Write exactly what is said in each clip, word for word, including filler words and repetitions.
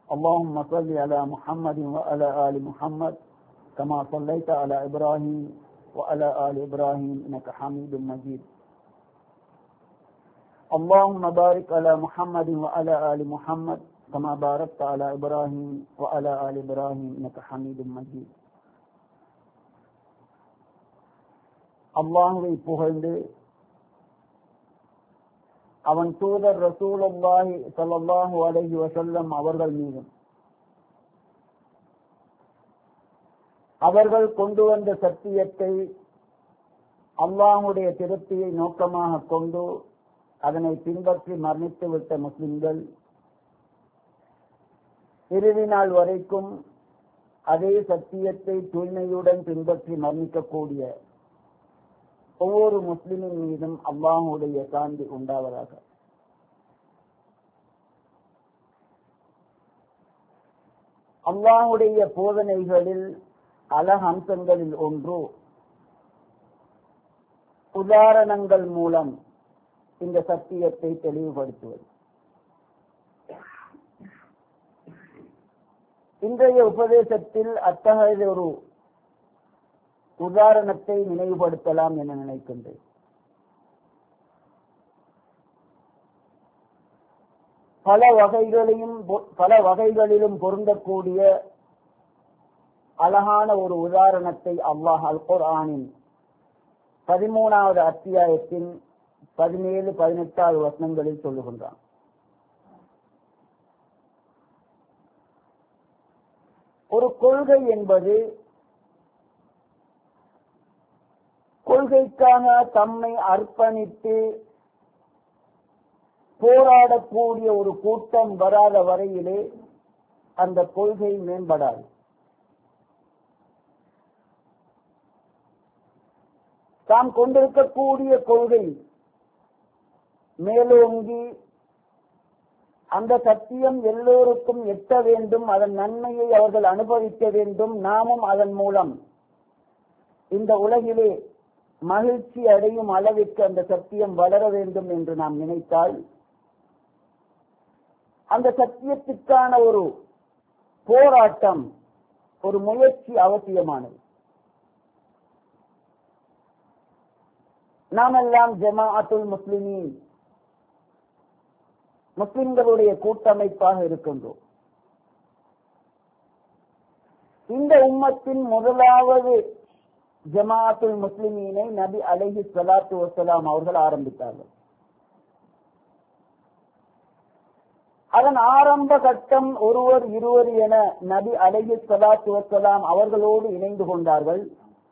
اللهم صل على محمد وعلى آل محمد كما صليت على إبراهيم وعلى آل إبراهيم إنك حميد مجيد. اللهم بارك على محمد وعلى آل محمد كما باركت على إبراهيم وعلى آل إبراهيم إنك حميد مجيد. அல்லாஹ்வை புகழ்ந்து அவன் தூதர் ரசூலுல்லாஹி ஸல்லல்லாஹு அலைஹி வஸல்லம் அவர்கள் மீதும் அவர்கள் கொண்டு வந்த சத்தியத்தை அல்லாஹ்வுடைய திருப்தியை நோக்கமாக கொண்டு அதனை பின்பற்றி மரணித்துவிட்ட முஸ்லிம்கள் இறுதி நாள் வரைக்கும் அதே சத்தியத்தை தூய்மையுடன் பின்பற்றி மரணிக்கக்கூடிய ஒவ்வொரு முஸ்லிமின் மீதும் அல்லாஹ்வுடைய சாந்தி உண்டாவதாக. அல்லாஹ்வுடைய போதனைகளில் அழகு அம்சங்களில் ஒன்று உதாரணங்கள் மூலம் இந்த சத்தியத்தை தெளிவுபடுத்துவது. இன்றைய உபதேசத்தில் அத்தகைய ஒரு உதாரணத்தை நினைவுபடுத்தலாம் என நினைக்கின்றேன். பல வகைகளையும் பல வகைகளிலும் பொருந்தக்கூடிய அழகான ஒரு உதாரணத்தை அல்லாஹ் அல் குர்ஆனின் பதிமூணாவது அத்தியாயத்தின் பதினேழு பதினெட்டாவது வசனங்களில் சொல்லுகின்றான். ஒரு கொள்கை என்பது கொள்கைக்காக தம்மை அர்ப்பணித்து போராடக்கூடிய ஒரு கூட்டம் வராத வரையிலே அந்த கொள்கை மேம்படாது. தாம் கொண்டிருக்கக்கூடிய கொள்கை மேலோங்கி அந்த சத்தியம் எல்லோருக்கும் எட்ட வேண்டும், அதன் நன்மையை அவர்கள் அனுபவிக்க வேண்டும், நாமும் அதன் மூலம் இந்த உலகிலே மகிழ்ச்சி அடையும் அளவிற்கு அந்த சத்தியம் வளர வேண்டும் என்று நாம் நினைத்தால் அந்த சத்தியத்துக்கான ஒரு போராட்டம், ஒரு முயற்சி அவசியமானது. நாமெல்லாம் ஜமாஅத்துல் முஸ்லிமீன் முஸ்லிம்களுடைய கூட்டமைப்பாக இருக்கின்றோம். இந்த உம்மத்தின் முதலாவது ஜமாஅத்துல் முஸ்லிமீனை நபி அலைஹி ஸலாத்து வஸலாம் அவர்கள் ஆரம்பித்தார்கள். அதன் ஆரம்ப கட்டம் ஒருவர் இருவர் என நபி அலைஹி ஸலாத்து வஸலாம் அவர்களோடு இணைந்து கொண்டார்கள்.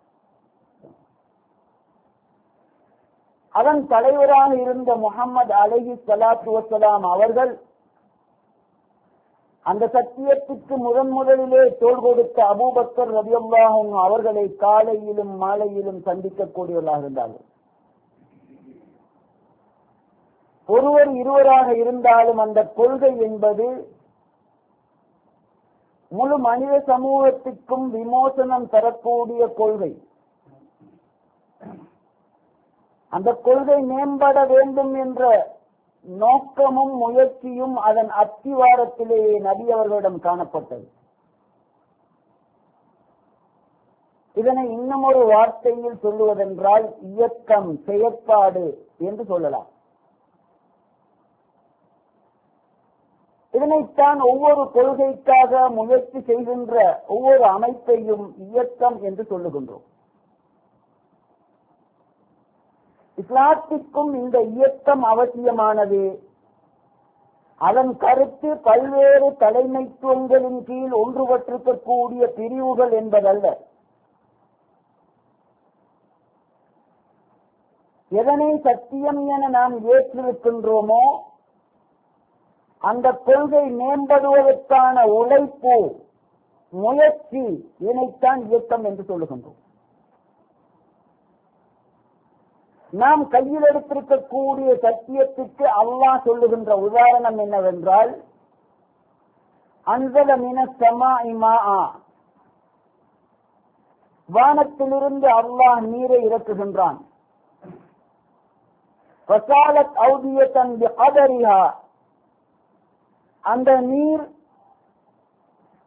அதன் தலைவராக இருந்த முஹம்மது அலைஹி ஸலாத்து வஸலாம் அவர்கள் அந்த சத்தியத்துக்கு முதன் முதலிலே தோள் கொடுத்த அபூபக்கர் ரலியல்லாஹு அன்ஹு அவர்களை காலையிலும் மாலையிலும் சந்திக்கக்கூடியவர்களாக இருந்தார்கள். ஒருவர் இருவராக இருந்தாலும் அந்த கொள்கை என்பது முழு மனித சமூகத்திற்கும் விமோசனம் தரக்கூடிய கொள்கை. அந்த கொள்கை மேம்பட வேண்டும் என்ற நோக்கமும் முயற்சியும் அதன் அத்திவாரத்திலேயே நபி அவர்களிடம் காணப்பட்டது. இதனை இன்னும் ஒரு வார்த்தையில் சொல்லுவதென்றால் இயக்கம், செயற்பாடு என்று சொல்லலாம். இதனைத்தான் ஒவ்வொரு கொள்கைக்காக முயற்சி செய்கின்ற ஒவ்வொரு அமைப்பையும் இயக்கம் என்று சொல்லுகின்றோம். இஸ்லாத்திற்கும் இந்த இயக்கம் அவசியமானது. அதன் கருத்து பல்வேறு தலைமைத்துவங்களின் கீழ் ஒன்றுபட்டிருக்கக்கூடிய பிரிவுகள் என்பதல்ல. எதனை சத்தியம் என நாம் ஏற்றிருக்கின்றோமோ அந்த கொள்கை மேம்படுவதற்கான உழைப்பு, முயற்சி, இதனைத்தான் இயக்கம் என்று சொல்லுகின்றோம். நாம் கையில் எடுத்திருக்கக்கூடிய சத்தியத்துக்கு அல்லாஹ் சொல்லுகின்ற உதாரணம் என்னவென்றால், அன்ஸல மினஸ் ஸமாஇ மாஅ, வானத்திலிருந்து அல்லாஹ் நீரை இறக்குகின்றான். ஃபஸாலத் அவ்தியத்தன் பிகதரிஹா, அந்த நீர்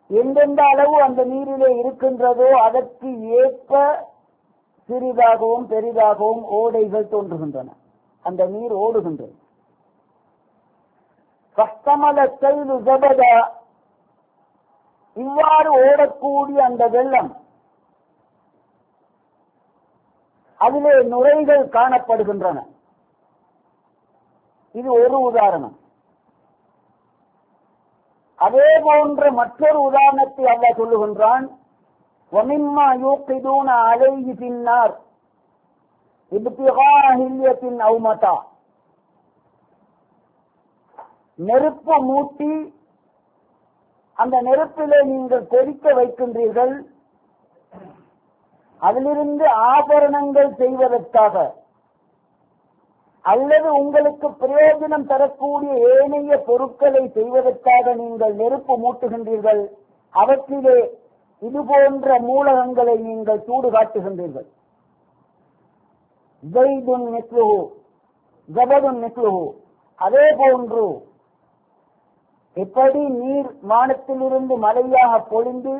எந்தெந்த அளவு அந்த நீரிலே இருக்கின்றதோ அதற்கு ஏற்ப சிறிதாகவும் பெரிதாகவும் ஓடைகள் தோன்றுகின்றன. அந்த நீர் ஓடுகின்றது. இவ்வாறு ஓடக்கூடிய அந்த வெள்ளம், அதிலே நுரைகள் காணப்படுகின்றன. இது ஒரு உதாரணம். அதே போன்ற மற்றொரு உதாரணத்தை அல்லாஹ் சொல்லுகின்றான். وَمِمَّا يُوقِدُونَ عَلَيْهِ فِي النَّارِ ابْتِغَاءَ حِلْيَةٍ أَوْ مَتَاعٍ. நெருப்பு மூட்டி அந்த நெருப்பிலே நீங்கள் கொதிக்க வைக்கின்றீர்கள், அதிலிருந்து ஆபரணங்கள் செய்வதற்காக அல்லது உங்களுக்கு பிரயோஜனம் தரக்கூடிய ஏனைய பொருட்களை செய்வதற்காக நீங்கள் நெருப்பு மூட்டுகின்றீர்கள். அவற்றிலே இது போன்ற மூலகங்களை நீங்கள் சூடு காட்டுகின்றீர்கள். அதே போன்று எப்படி நீர் வானத்திலிருந்து மழையாக பொழிந்து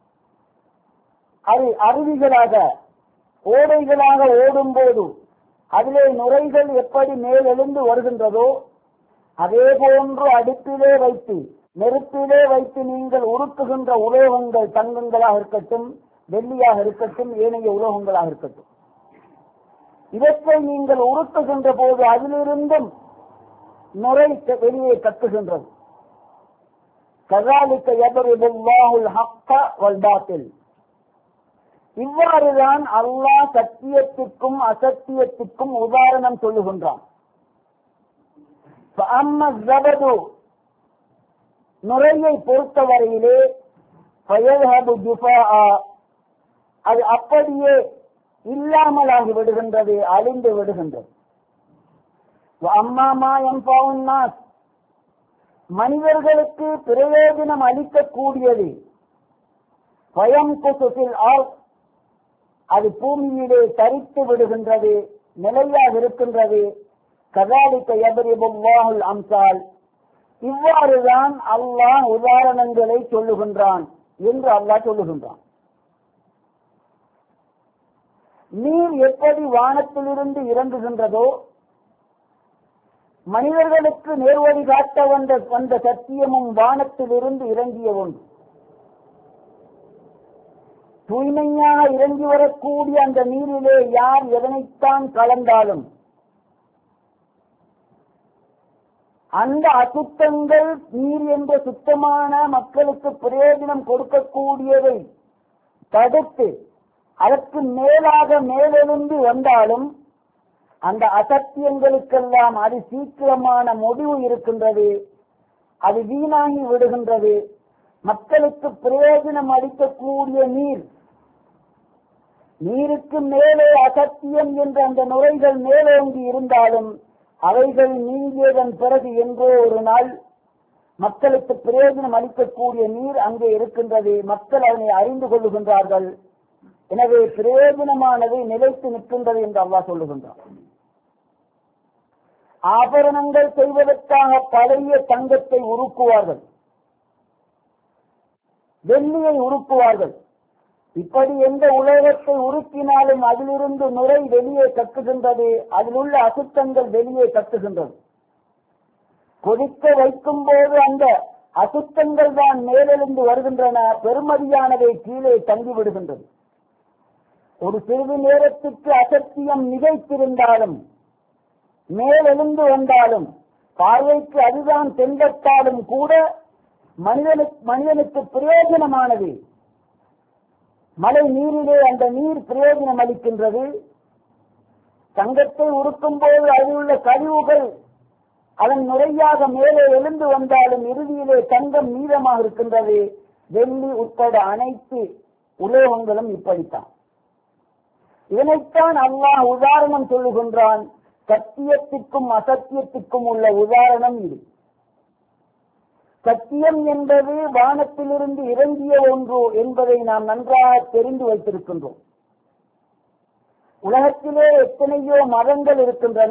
அது அருவிகளாக ஓடைகளாக ஓடும் போது அதிலே நுரைகள் எப்படி மேலெழுந்து வருகின்றதோ அதே போன்று அடுப்பிலே வைத்து நெருப்பிலே வைத்து நீங்கள் உருக்குகின்ற உலோகங்கள் தங்கங்களாக இருக்கட்டும், வெள்ளியாக இருக்கட்டும், ஏனைய உலோகங்களாக இருக்கட்டும், இவற்றை நீங்கள் உருக்குகின்ற போது அதிலிருந்தும் நுரை வெளியே கட்டுகின்றது. கஸாலிக யத்ரிபுல்லாஹுல் ஹக்க வல் பாத்தில். இவ்வாறுதான் அல்லாஹ் சத்தியத்திற்கும் அசத்தியத்திற்கும் உதாரணம் சொல்லுகின்றான். நுரையை பொறுத்தவரையிலே அது அப்படியே இல்லாமலாகி விடுகின்றது, அழிந்து விடுகின்றது. அம்மாமா என்பான் மனிதர்களுக்கு பிரயோஜனம் அளிக்கக்கூடியது பயம் குசுசில் ஆர், அது பூமியிலே தரித்து விடுகின்றது, நிலையாக இருக்கின்றது. கஸாலிக யத்ரிபுல்லாஹுல் அம்சால். இவ்வாறுதான் அல்லாஹ் உதாரணங்களை சொல்லுகின்றான் என்று அல்லாஹ் சொல்லுகின்றான். நீர் எப்படி வானத்திலிருந்து இறங்குகின்றதோ, மனிதர்களுக்கு நேர்வழி காட்ட வந்த வந்த சத்தியமும் வானத்திலிருந்து இறங்கிய ஒன்று. தூய்மையாக இறங்கி வரக்கூடிய அந்த நீரிலே யார் எதனைத்தான் கலந்தாலும் அந்த அசுத்தங்கள் நீர் என்ற சுத்தமான மக்களுக்கு பிரயோஜனம் கொடுக்கக்கூடியதை தடுத்து அதற்கு மேலாக மேலெழுந்து வந்தாலும் அந்த அசத்தியங்களுக்கெல்லாம் அது சீக்கிரமான முடிவு இருக்கின்றது, அது வீணாகி விடுகின்றது. மக்களுக்கு பிரயோஜனம் அளிக்கக்கூடிய நீர், நீருக்கு மேலே அசத்தியம் என்ற அந்த நுரைகள் மேலோங்கி இருந்தாலும் அவைகள் நீங்கியதன் பிறகு என்றோ ஒரு நாள் மக்களுக்கு பிரயோஜனம் அளிக்கக்கூடிய நீர் அங்கே இருக்கின்றது. மக்கள் அதனை அறிந்து கொள்ளுகின்றார்கள். எனவே பிரயோஜனமானது நிலைத்து நிற்கின்றது என்று அல்லாஹ் சொல்லுகின்றார். ஆபரணங்கள் செய்வதற்காக பழைய தங்கத்தை உருக்குவார்கள், வெள்ளியை உருக்குவார்கள். இப்படி எந்த உலோகத்தை உருக்கினாலும் அதிலிருந்து நுரை வெளியே கட்டுகின்றது, அதில் உள்ள அசுத்தங்கள் வெளியே கட்டுகின்றது. கொதிக்க வைக்கும் போது அந்த அசுத்தங்கள் தான் மேலெழுந்து வருகின்றன, பெருமதியானதை கீழே தங்கிவிடுகின்றது. ஒரு சிறிது நேரத்திற்கு அசத்தியம் மிகைத்திருந்தாலும் மேலெழுந்து வந்தாலும் பார்வைக்கு அதுதான் தென்பட்டாலும் கூட மனிதனுக்கு மனிதனுக்கு பிரயோஜனமானது. மழை நீரிலே அந்த நீர் பிரயோஜனம் அளிக்கின்றது. தங்கத்தை உருக்கும் போது அதில் உள்ள கழிவுகள் அதன் நுரையாக மேலே எழுந்து வந்தாலும் இறுதியிலே தங்கம் மீதமாக இருக்கின்றது. வெள்ளி உட்பட அனைத்து உலோகங்களும் இப்படித்தான். இதனைத்தான் அல்லாஹ் உதாரணம் சொல்லுகின்றான். சத்தியத்திற்கும் அசத்தியத்திற்கும் உள்ள உதாரணம் இது. சத்தியம் என்பது வானத்திலிருந்து இறங்கிய ஒன்று என்பதை நாம் நன்றாக தெரிந்து வைத்திருக்கின்றோம். உலகத்திலே எத்தனையோ மதங்கள் இருக்கின்றன,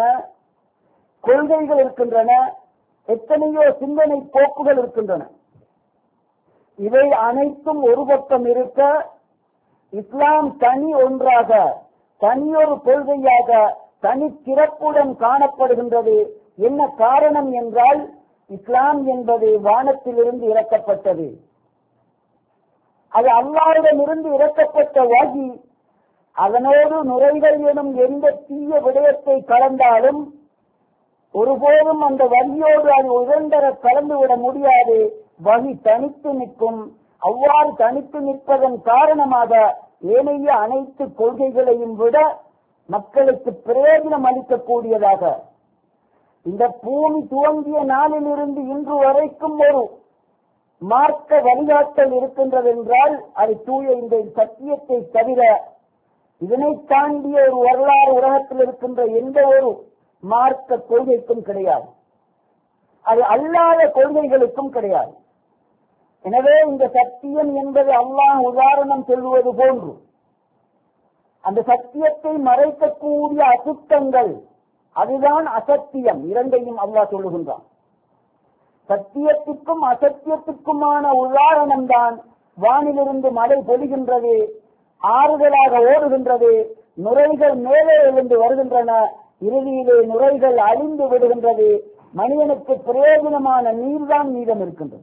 கொள்கைகள் இருக்கின்றன, எத்தனையோ சிந்தனை போக்குகள் இருக்கின்றன. இவை அனைத்தும் ஒரு பக்கம் இருக்க, இஸ்லாம் தனி ஒன்றாக, தனியொரு கொள்கையாக, தனி சிறப்புடன் காணப்படுகின்றது. என்ன காரணம் என்றால், இஸ்லாம் என்பது வானத்திலிருந்து இறக்கப்பட்டது. அது அல்லாஹ்விடமிருந்து இறக்கப்பட்ட வஹி. அதனோடு நுரைகள் எனும் எந்த தீய விடயத்தை கலந்தாலும் ஒருபோதும் அந்த வஹியோடு அது உடந்தர கலந்துவிட முடியாது. வஹி தனித்து நிற்கும். அவ்வாறு தனித்து நிற்பதன் காரணமாக ஏனைய அனைத்து கொள்கைகளையும் விட மக்களுக்கு பிரயோஜனம் அளிக்கக்கூடியதாக, இந்த பூமி துவங்கிய நாளிலிருந்து இன்று வரைக்கும் ஒரு மார்க்க வழிகாட்டல் இருக்கின்றது என்றால் அது தூய இந்த சத்தியத்தை தவிர இதனை தாண்டிய ஒரு வரலாறு உலகத்தில் இருக்கின்ற எந்த ஒரு மார்க்க கொள்கைக்கும் கிடையாது. அது அல்லாத கொள்கைகளுக்கும் கிடையாது. எனவே இந்த சத்தியம் என்பது அல்லாஹ் உதாரணம் சொல்லுவது போன்று அந்த சத்தியத்தை மறைக்கக்கூடிய அசுத்தங்கள், அதுதான் அசத்தியம். இரண்டையும் அல்லாஹ் சொல்லுகின்றான். சத்தியத்துக்கும் அசத்தியத்துக்குமான உதாரணம் தான் வானிலிருந்து மழை பொழிகின்றது, ஆறுதலாக ஓடுகின்றது, நுரைகள் மேலே எழுந்து வருகின்றன, இறுதியிலே நுரைகள் அழிந்து விடுகின்றது, மனிதனுக்கு பிரயோஜனமான நீர்தான் மீதம் இருக்கின்றது.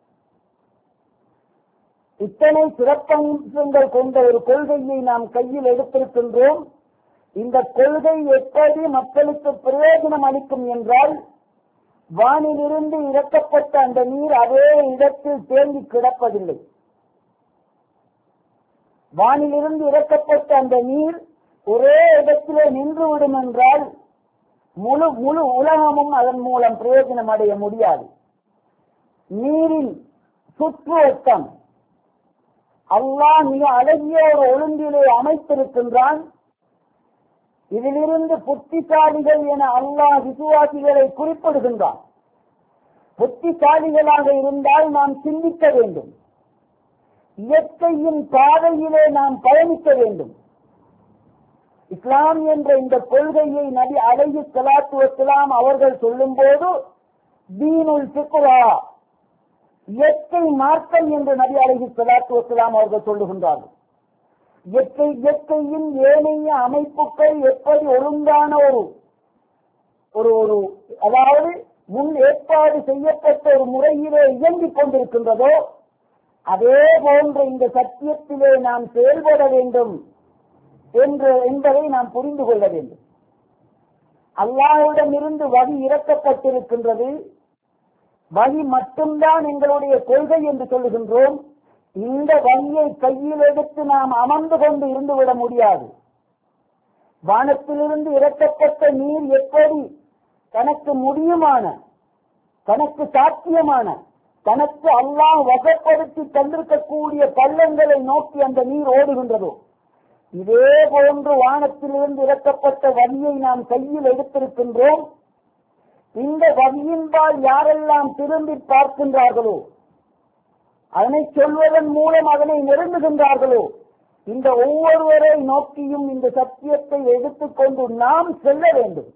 இத்தனை சிறப்பம்சங்கள் கொண்ட ஒரு கொள்கையை நாம் கையில் எடுத்திருக்கின்றோம். இந்த கொள்கை எப்படி மக்களுக்கு பிரயோஜனம் அளிக்கும் என்றால், வானிலிருந்து இறக்கப்பட்ட அந்த நீர் அதே இடத்தில் தேங்கி கிடப்பதில்லை. வானிலிருந்து இறக்கப்பட்ட அந்த நீர் ஒரே இடத்திலே நின்றுவிடும் என்றால் முழு முழு உலகமும் அதன் மூலம் பிரயோஜனம் அடைய முடியாது. நீரின் சுற்றுவட்டம் அல்லாஹ் மிக அழகிய ஒரு ஒழுங்கிலே அமைத்திருக்கின்றான். இதிலிருந்து புத்திசாலிகள் என அல்லாஹ் விசுவாசிகளை குறிப்பிடுகின்றான். புத்திசாலிகளாக இருந்தால் நாம் சிந்திக்க வேண்டும், இயற்கையின் பாதையிலே நாம் பயணிக்க வேண்டும். இஸ்லாம் என்ற இந்த கொள்கையை நபி அலைஹி ஸலாத்து வஸ்ஸலாம் அவர்கள் சொல்லும் போது தீனுல் ஃபிக்ரா, இயற்கை மார்க்கம் என்று நபி அலைஹி ஸலாத்து வஸ்ஸலாம் அவர்கள் சொல்லுகின்றார்கள். இயற்கை இயற்கையின் ஏனைய அமைப்புகள் எப்படி ஒழுங்கான ஒரு ஒரு ஒரு அதாவது முன் ஏற்பாடு செய்யப்பட்ட ஒரு முறையிலே இயங்கிக் கொண்டிருக்கின்றதோ அதே போன்ற இந்த சத்தியத்திலே நாம் செயல்பட வேண்டும் என்று என்பதை நாம் புரிந்து கொள்ள வேண்டும். அல்லாஹ்விடமிருந்து வஹி இறக்கப்பட்டிருக்கின்றது. வஹி மட்டும்தான் எங்களுடைய கொள்கை என்று சொல்லுகின்றோம். இந்த வழியை கையில் எடுத்து நாம் அமர்ந்து கொண்டு இருந்துவிட முடியாது. வானத்திலிருந்து இறக்கப்பட்ட நீர் எப்படி தனக்கு முடியுமான, தனக்கு சாத்தியமான, தனக்கு அல்லாஹ் வசப்படுத்தி தந்திருக்கக்கூடிய பள்ளங்களை நோக்கி அந்த நீர் ஓடுகின்றதோ இதே போன்று வானத்திலிருந்து இறக்கப்பட்ட வழியை நாம் கையில் எடுத்திருக்கின்றோம். இந்த வழியின்பால் யாரெல்லாம் திரும்பி பார்க்கின்றார்களோ, அதனை சொல்வதன் மூலம் அதனை நெருங்குகின்றார்களோ, இந்த ஒவ்வொருவரை நோக்கியும் இந்த சத்தியத்தை எடுத்துக்கொண்டு நாம் செல்ல வேண்டும்.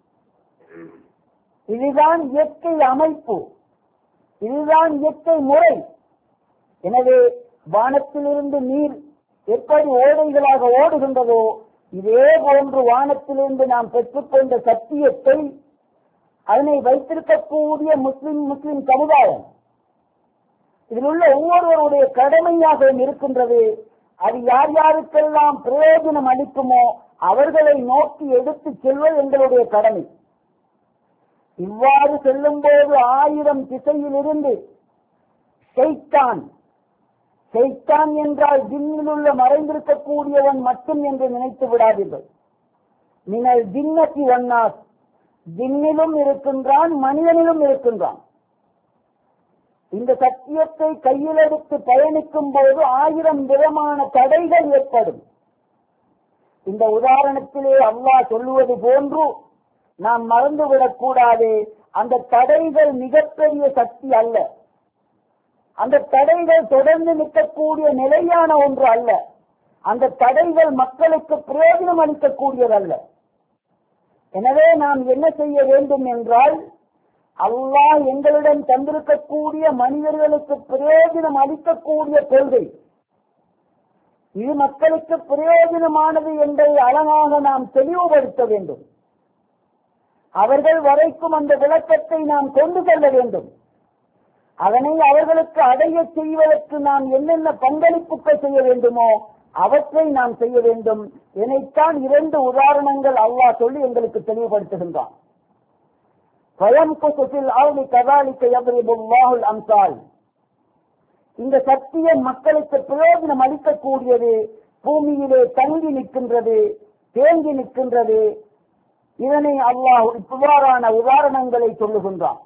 இதுதான் இயற்கை அமைப்பு, இதுதான் இயற்கை முறை. எனவே வானத்திலிருந்து நீர் எப்படி ஓடைகளாக ஓடுகின்றதோ இதே போன்று வானத்திலிருந்து நாம் பெற்றுக்கொண்ட சத்தியத்தை அதனை வைத்திருக்கக்கூடிய முஸ்லிம் முஸ்லிம் சமுதாயம், இதில் உள்ள ஒவ்வொருவருடைய கடமையாக இருக்கின்றது. அது யார் யாருக்கெல்லாம் பிரயோஜனம் அளிக்குமோ அவர்களை நோக்கி எடுத்து செல்வது எங்களுடைய கடமை. இவ்வாறு செல்லும் போது ஆயிரம் திசையில் இருந்து ஷைத்தான், ஷைத்தான் என்றால் ஜின்னில் உள்ள மறைந்திருக்கக்கூடியவன் மட்டும் என்று நினைத்து விடாதீர்கள். மினல் ஜின்னத்தி வன்னாஸ், ஜின்னிலும் இருக்கின்றான், மனிதனிலும் இருக்கின்றான். இந்த சத்தியத்தை கையில் எடுத்து பயணிக்கும் போது ஆயிரம் விதமான தடைகள் ஏற்படும். இந்த உதாரணத்திலே அல்லாஹ் சொல்லுவது போன்று நாம் மறந்துவிடக் கூடாது. அந்த தடைகள் மிகப்பெரிய சக்தி அல்ல, அந்த தடைகள் தொடர்ந்து நிற்கக்கூடிய நிலையான ஒன்று அல்ல, அந்த தடைகள் மக்களுக்கு பிரயோஜனம் அளிக்கக்கூடியதல்ல. எனவே நாம் என்ன செய்ய வேண்டும் என்றால், அல்லாஹ் எங்களிடம் தந்திருக்கக்கூடிய மனிதர்களுக்கு பிரயோஜனம் அளிக்கக்கூடிய கொள்கை, இது மக்களுக்கு பிரயோஜனமானது என்பதை அழகாக நாம் தெளிவுபடுத்த வேண்டும். அவர்கள் வரைக்கும் அந்த விளக்கத்தை நாம் கொண்டு செல்ல வேண்டும். அதனை அவர்களுக்கு அடைய செய்வதற்கு நாம் என்னென்ன பங்களிப்புகள் செய்ய வேண்டுமோ அவற்றை நாம் செய்ய வேண்டும். இதைத்தான் இரண்டு உதாரணங்கள் அல்லாஹ் சொல்லி எங்களுக்கு தெளிவுபடுத்துகின்றான். இந்த சத்தியம் மக்களுக்கு பிரயோஜனம் அளிக்கக்கூடியது, பூமியிலே தங்கி நிற்கின்றது, தேங்கி நிற்கின்றது. இதனை அல்லாஹ் இவ்வாறான உதாரணங்களை சொல்லுகின்றான்.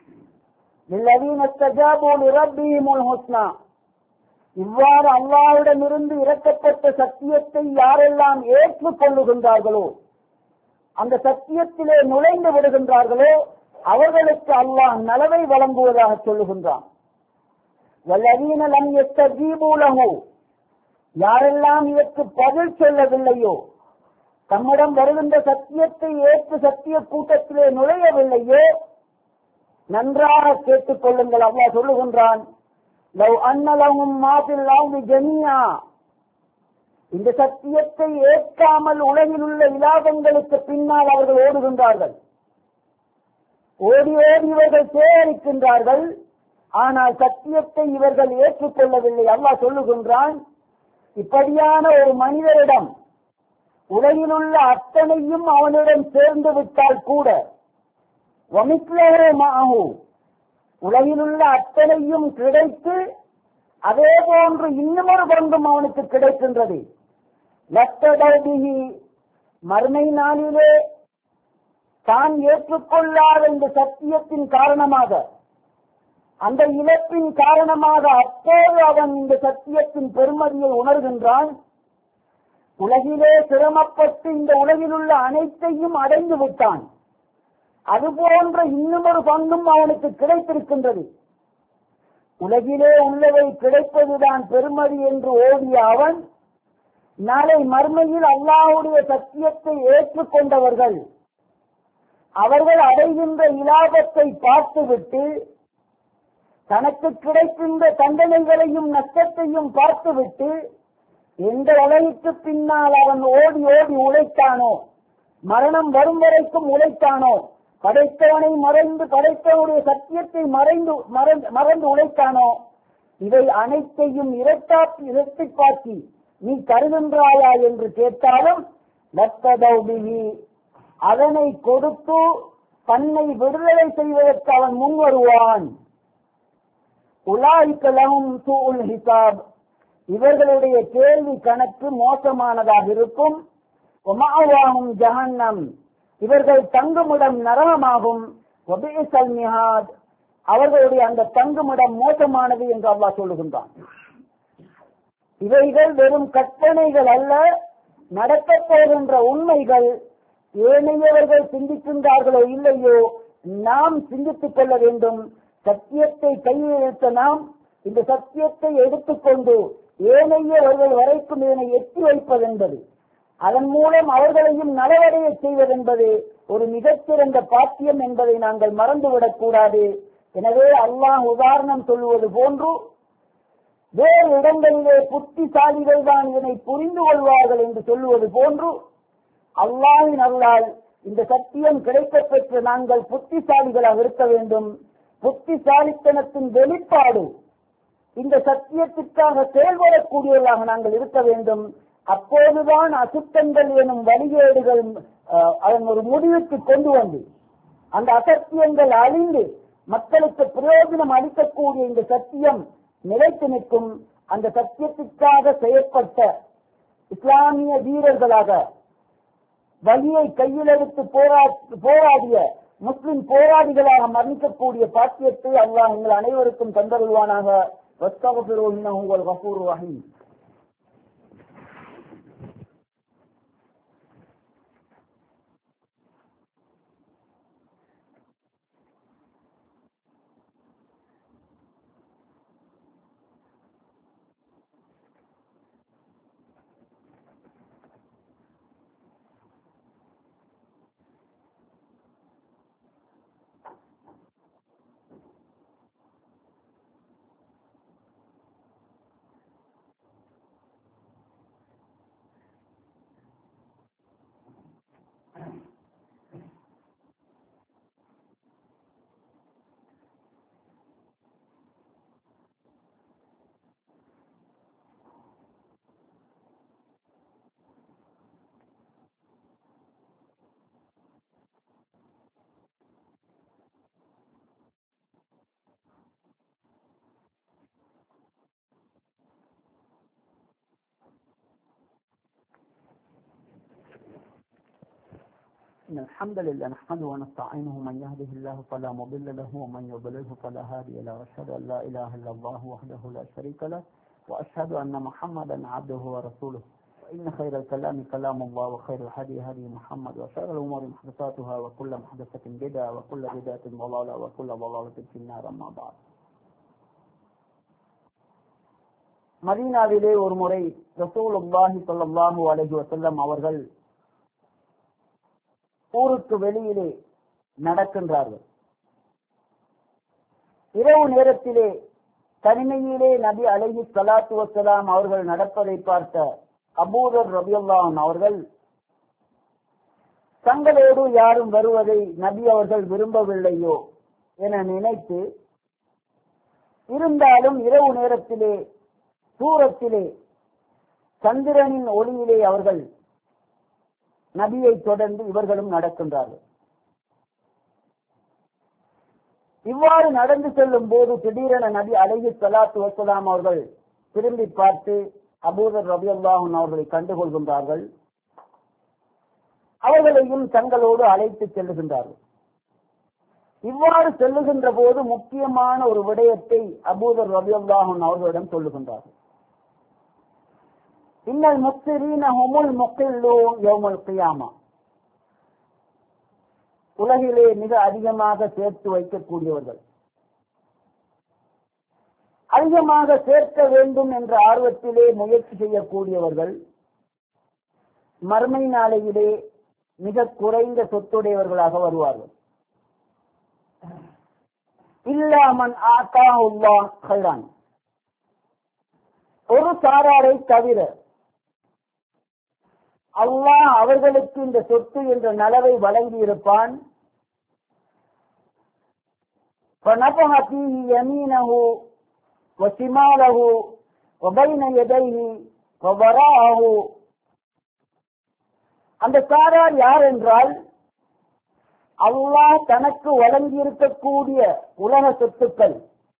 இவ்வாறு அல்லாஹ்விடமிருந்து இறக்கப்பட்ட சத்தியத்தை யாரெல்லாம் ஏற்றுக் கொள்ளுகின்றார்களோ, அந்த சத்தியத்திலே நுழைந்து விடுகின்றார்களோ அவர்களுக்கு அல்லாஹ் நலவை வழங்குவதாக சொல்லுகின்றான். வல்லதீன லம் யஸ்தஜீபூ லஹு, யாரெல்லாம் இதற்கு பதில் சொல்லவில்லையோ, தம்மிடம் வருகின்ற சத்தியத்தை ஏற்று சத்திய கூட்டத்திலே நுழையவில்லையோ, நன்றாக கேட்டுக் கொள்ளுங்கள். அல்லாஹ் சொல்லுகின்றான், லவ் அன்ன லஹும் மா ஃபில் அர்தி ஜமீஆ, இந்த சத்தியத்தை ஏற்காமல் உலகில் உள்ள இலாபங்களுக்கு பின்னால் அவர்கள் ஓடுகின்றார்கள். ஓடி ஓடி இவர்கள் சேகரிக்கின்றார்கள். ஆனால் சத்தியத்தை இவர்கள் ஏற்றுக்கொள்ளவில்லை. அல்லாஹ் சொல்லுகின்றான், இப்படியான ஒரு மனிதரிடம் உலகில் உள்ள அத்தனையும் அவனிடம் சேர்ந்து விட்டால் கூட, உலகில் உள்ள அத்தனையும் கிடைத்து அதே போன்று இன்னும் ஒரு பங்கும் அவனுக்கு கிடைக்கின்றது. லத்தடௌபிஹி, மறுமை நாளிலே தான் ஏற்றுக்கொள்ளாத இந்த சத்தியத்தின் காரணமாக, அந்த இழப்பின் காரணமாக அப்போது அவன் இந்த சத்தியத்தின் பெருமதியை உணர்கின்றான். உலகிலே சிரமப்பட்டு இந்த உலகில் உள்ள அனைத்தையும் அடைந்து விட்டான். அதுபோன்ற இன்னும் ஒரு பங்கும் அவனுக்கு கிடைத்திருக்கின்றது. உலகிலே உள்ளவை கிடைப்பதுதான் பெருமதி என்று ஓடிய அவன், நாளை மறுமையில் அல்லாஹ்வுடைய சத்தியத்தை ஏற்றுக்கொண்டவர்கள் அவர்கள் அடைகின்ற இலாபத்தை பார்த்துவிட்டு, தனக்கு கிடைக்கின்ற தண்டனைகளையும் நஷ்டத்தையும் பார்த்துவிட்டு, எந்த அளவுக்கு பின்னால் அவன் ஓடி ஓடி உழைத்தானோ, மரணம் வரும் வரைக்கும் உழைத்தானோ, படைத்தவனை மறைந்து படைத்தவனுடைய சத்தியத்தை மறைந்து மறந்து உழைத்தானோ, இவை அனைத்தையும் இரட்டாக்கி இரட்டிப்பாக்கி நீ கருதுகின்றாயா என்று கேட்டாலும் லத்ததௌபிஹி, அதனை கொடுத்து தன்னை விடுதலை செய்வதற்கு அவன் முன் வருவான். உலாயிக லஹும் சூஉல் ஹிசாப், இவர்களுடைய கேள்வி கணக்கு மோசமானதாக இருக்கும். வமஅவாஹும் ஜஹன்னம், இவர்கள் தங்குமிடம் நரகமாகும். வபிஇஸல் மிஹாத், அவர்களுடைய அந்த தங்குமிடம் மோசமானது என்று அல்லாஹ் சொல்லுகின்றான். இவைகள் வெறும் கற்பனைகள் அல்ல, நடக்கப் போகின்ற உண்மைகள். ஏனையவர்கள் சிந்திக்கின்றார்களோ இல்லையோ, நாம் சிந்தித்துக் கொள்ள வேண்டும். சத்தியத்தை கையில் எடுத்த நாம் இந்த சத்தியத்தை எடுத்துக்கொண்டு ஏனையவர்கள் வரைக்கும் இதனை எட்டி வைப்பதென்பது, அதன் மூலம் அவர்களையும் நலவடைய செய்வதென்பது ஒரு மிகச்சிறந்த பாக்கியம் என்பதை நாங்கள் மறந்துவிடக் கூடாது. எனவே அல்லாஹ் உதாரணம் சொல்லுவது போன்று, வேறு இடங்களிலே புத்திசாலிகள் தான் இதனை புரிந்து கொள்வார்கள் என்று சொல்லுவது போன்று, அல்லாஹ்வின் அருளால் இந்த சத்தியம் கிடைக்கப் பெற்ற நாங்கள் புத்திசாலிகளாக இருக்க வேண்டும். புத்திசாலித்தனத்தின் வெளிப்பாடு இந்த சத்தியத்திற்காக செயல்படக்கூடியவர்களாக நாங்கள் இருக்க வேண்டும். அப்போதுதான் அசுத்தங்கள் எனும் வழிகேடுகள் அதன் ஒரு முடிவுக்கு கொண்டு வந்து அந்த அசத்தியங்கள் அழிந்து மக்களுக்கு பிரயோஜனம் அளிக்கக்கூடிய இந்த சத்தியம் நிலைத்து நிற்கும். அந்த சத்தியத்திற்காக செயற்பட்ட இஸ்லாமிய வீரர்களாக வலியை கையிலெடுத்து போராடிய முஸ்லிம் போராளிகளாக மரணிக்கக்கூடிய பாக்கியத்தை அல்லாஹ் எங்கள் அனைவருக்கும் தந்தருள்வானாக. வஸ்தக்ஃபிரு இன்னஹு ஹுவல் கஃபூருர் ரஹீம். إن الحمد لله نحمده ونستعينه من يهده الله فلا مضل له ومن يضلله فلا هادي له وأشهد أن لا إله إلا الله وحده لا شريك له وأشهد أن محمدا عبده ورسوله وإن خير الكلام كلام الله وخير الهدي هدي محمد وشر الأمور محدثاتها وكل محدثة بدعة وكل بدعة ضلالة وكل ضلالة في النار أما بعد. மதீனாவிலே ஒரு முறை ரசூலுல்லாஹி ஸல்லல்லாஹு அலைஹி வஸல்லம் அவர்கள் ஊருக்கு வெளியிலே நடக்கின்றார்கள். இரவு நேரத்திலே தனிமையிலே நபி அலைஹி ஸலாத்து வஸ்ஸலாம் அவர்கள் நடப்பதை பார்த்த அபூதர் ரலியல்லாஹு அன்ஹு அவர்கள் தங்களோடு யாரும் வருவதை நபி அவர்கள் விரும்பவில்லையோ என நினைத்து, இருந்தாலும் இரவு நேரத்திலே தூரத்திலே சந்திரனின் ஒளியிலே அவர்கள் நபியை தொடர்ந்து இவர்களும் நடக்கின்றார்கள். இவ்வாறு நடந்து செல்லும் போது திடீரென நபி அலைஹி ஸலாத்து வஸ்ஸலாம் அவர்கள் திரும்பி பார்த்து அபூதர் ரலியல்லாஹு அன்ஹு அவர்களை கண்டுகொள்கின்றார்கள். அவர்களையும் தங்களோடு அழைத்து செல்லுகின்றார்கள். இவ்வாறு செல்லுகின்ற போது முக்கியமான ஒரு விடயத்தை அபூதர் ரலியல்லாஹு அன்ஹு அவர்களிடம் சொல்லுகின்றார்கள். இன்னல் முக்ஸிரீன ஹுமுல் முக்ஸில்லூன் யௌமல் கியாமா. உலகிலே மிக அதிகமாக சேர்த்து வைக்கக்கூடியவர்கள், அதிகமாக சேர்க்க வேண்டும் என்ற ஆர்வத்திலே முயற்சி செய்யக்கூடியவர்கள், மறுமை நாளையிலே மிக குறைந்த சொத்துடையவர்களாக வருவார்கள். இல்லாமன் ஆத்தாஹுல்லாஹ் கைரான். ஒரு சாராரை தவிர அல்லாஹ் அவர்களுக்கு இந்த சொத்து என்ற நலவை வழங்கி இருப்பான். அந்த சாரார் யார் என்றால், அல்லாஹ் தனக்கு வழங்கி இருக்கக்கூடிய உலக சொத்துக்கள்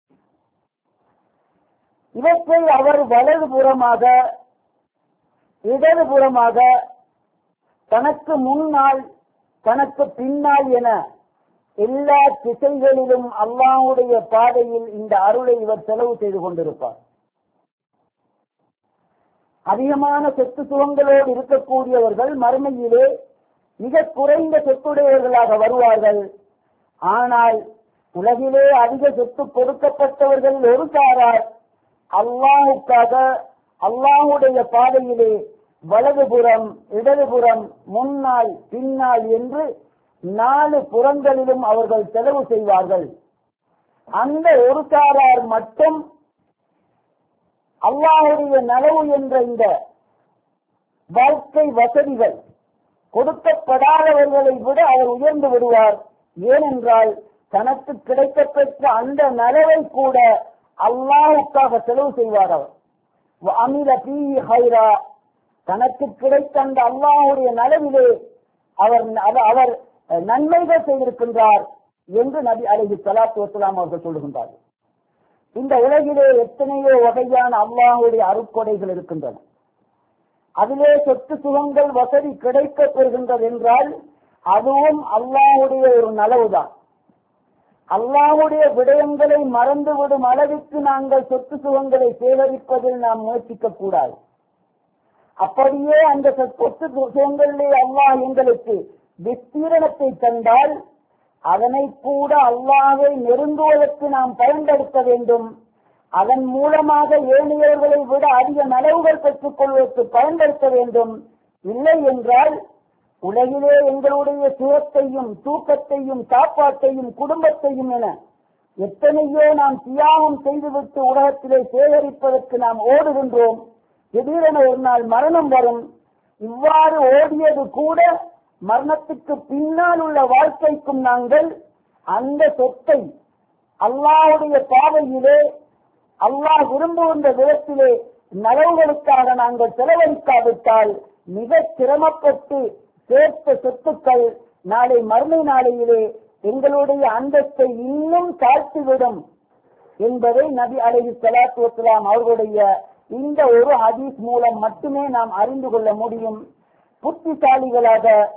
இவற்றை அவர் வலது புறமாக இடதுபுறமாக தனக்கு முன்னால் தனக்கு பின்னால் என எல்லா திசைகளிலும் அல்லாஹ்வுடைய பாதையில் இந்த அருளை இவர் செலவு செய்து கொண்டிருப்பார். அதிகமான சொத்து சுகங்களோடு இருக்கக்கூடியவர்கள் மறுமையிலே மிக குறைந்த சொத்துடையவர்களாக வருவார்கள். ஆனால் உலகிலே அதிக சொத்து கொடுக்கப்பட்டவர்கள் ஒரு சாரார் அல்லாஹுக்காக அல்லாஹுடைய பாதையிலே வலதுபுறம் இடதுபுறம் முன்னால் பின்னால் என்று நாலு புறங்களிலும் அவர்கள் செலவு செய்வார்கள். அந்த ஒரு சாரார் மட்டும் அல்லாஹுடைய நலவு என்ற இந்த வாழ்க்கை வசதிகள் கொடுக்கப்படாதவர்களை விட அவர் உயர்ந்து விடுவார். ஏனென்றால் தனக்கு கிடைக்கப்பெற்ற அந்த நலவை கூட அல்லாஹுக்காக செலவு செய்வார். அவர் அமில பீஹி ஹைரா, தனக்கு கிடைத்த அந்த அல்லாஹ்வுடைய நலவிலே அவர் அவர் நன்மைகள் செய்திருக்கின்றார் என்று நபி அலைஹி ஸலாத்து வஸ்ஸலாம் அவர்கள் சொல்லுகின்றார்கள். இந்த உலகிலே எத்தனையோ வகையான அல்லாஹ்வுடைய அருட்கொடைகள் இருக்கின்றன. அதிலே சொத்து சுகங்கள் வசதி கிடைக்கப் பெறுகின்றது என்றால் அதுவும் அல்லாஹ்வுடைய ஒரு நலவுதான். அல்லாஹ்வுடைய விடயங்களை மறந்துவிடும் அளவிற்கு நாங்கள் சொத்து சுகங்களை சேகரிப்பதில் நாம் முயற்சிக்க கூடாது. அப்படியே அந்த சொத்து சுகங்களிலே அல்லாஹ் எங்களுக்கு விஸ்தீரணத்தை தந்தால் அதனை கூட அல்லாஹ்வை நெருங்குவதற்கு நாம் பயன்படுத்த வேண்டும். அதன் மூலமாக ஏனையவர்களை விட அதிக நலவுகள் பெற்றுக் கொள்வதற்கு பயன்படுத்த வேண்டும். இல்லை என்றால் உலகிலே எங்களுடைய சுகத்தையும் தூக்கத்தையும் சாப்பாட்டையும் குடும்பத்தையும் என எத்தனையோ நாம் தியாகம் செய்துவிட்டு உலகத்திலே சேகரிப்பதற்கு நாம் ஓடுகின்றோம். திடீரென ஒரு நாள் மரணம் வரும். இவ்வாறு ஓடியது கூட மரணத்துக்கு பின்னால் உள்ள வாழ்க்கைக்கும் நாங்கள் அந்த சொத்தை அல்லாஹ்வுடைய பாதையிலே அல்லாஹ் விரும்புகின்ற விதத்திலே நலவுகளுக்காக நாங்கள் செலவழிக்காவிட்டால் மிக சிரமப்பட்டு சேர்த்த சொத்துக்கள் நாளை மறுமை நாளையிலே எங்களுடைய அந்தஸ்தை இன்னும் தாழ்த்திவிடும் என்பதை நபி அலைஹி ஸலாத்து வஸ்ஸலாம் அவர்களுடைய இந்த ஒரு ஹதீஸ் மூலம் மட்டுமே நாம் அறிந்து கொள்ள முடியும். புத்திசாலிகளாக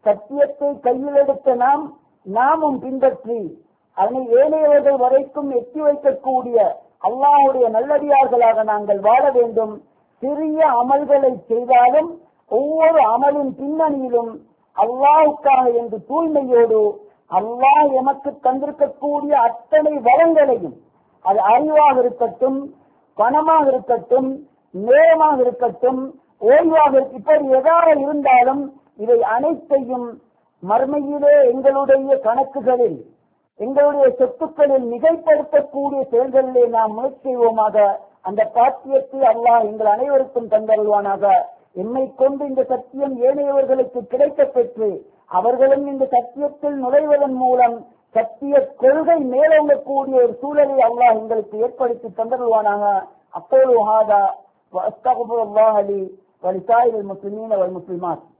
சத்தியத்தை கையில் எடுத்த நாம் நாமும் பின்பற்றி அதனை ஏனையவர்கள் வரைக்கும் எட்டி வைக்கக்கூடிய அல்லாஹ்வுடைய நல்லடியார்களாக நாங்கள் வாழ வேண்டும். சிறிய அமல்களை செய்தாலும் ஒவ்வொரு அமலின் பின்னணியிலும் அல்லாஹ்வுக்காக என்று தூய்மையோடு அல்லாஹ் எமக்கு தந்திருக்கக்கூடிய அத்தனை வளங்களையும், அது அறிவாக இருக்கட்டும், பணமாக இருக்கட்டும், நேரமாக இருக்கட்டும், ஓய்வாக இருக்க, இப்படி எதாவது இருந்தாலும் இவை அனைத்தையும் மர்மையிலே எங்களுடைய கணக்குகளில், எங்களுடைய சொத்துக்களில் மிகைப்படுத்தக்கூடிய செயல்களிலே நாம் முயற்சி செய்வோமாக. அந்த பாக்கியத்தை அல்லாஹ் எங்கள் அனைவருக்கும் தந்தருள்வானாக. எம்மை கொண்டு இந்த சத்தியம் ஏனையவர்களுக்கு கிடைக்க பெற்று அவர்களும் இந்த சத்தியத்தில் நுழைவதன் மூலம் சத்திய கொள்கை மேலோங்கக்கூடிய ஒரு சூழலை அல்லாஹ் எங்களுக்கு ஏற்படுத்தி தந்தருள்வானாக. அப்போது ஹாதா வஸ்தக்ஃபிருல்லாஹ் லி வலிசாயிரில் முஸ்லிமீன வல் முஸ்லிமாத்.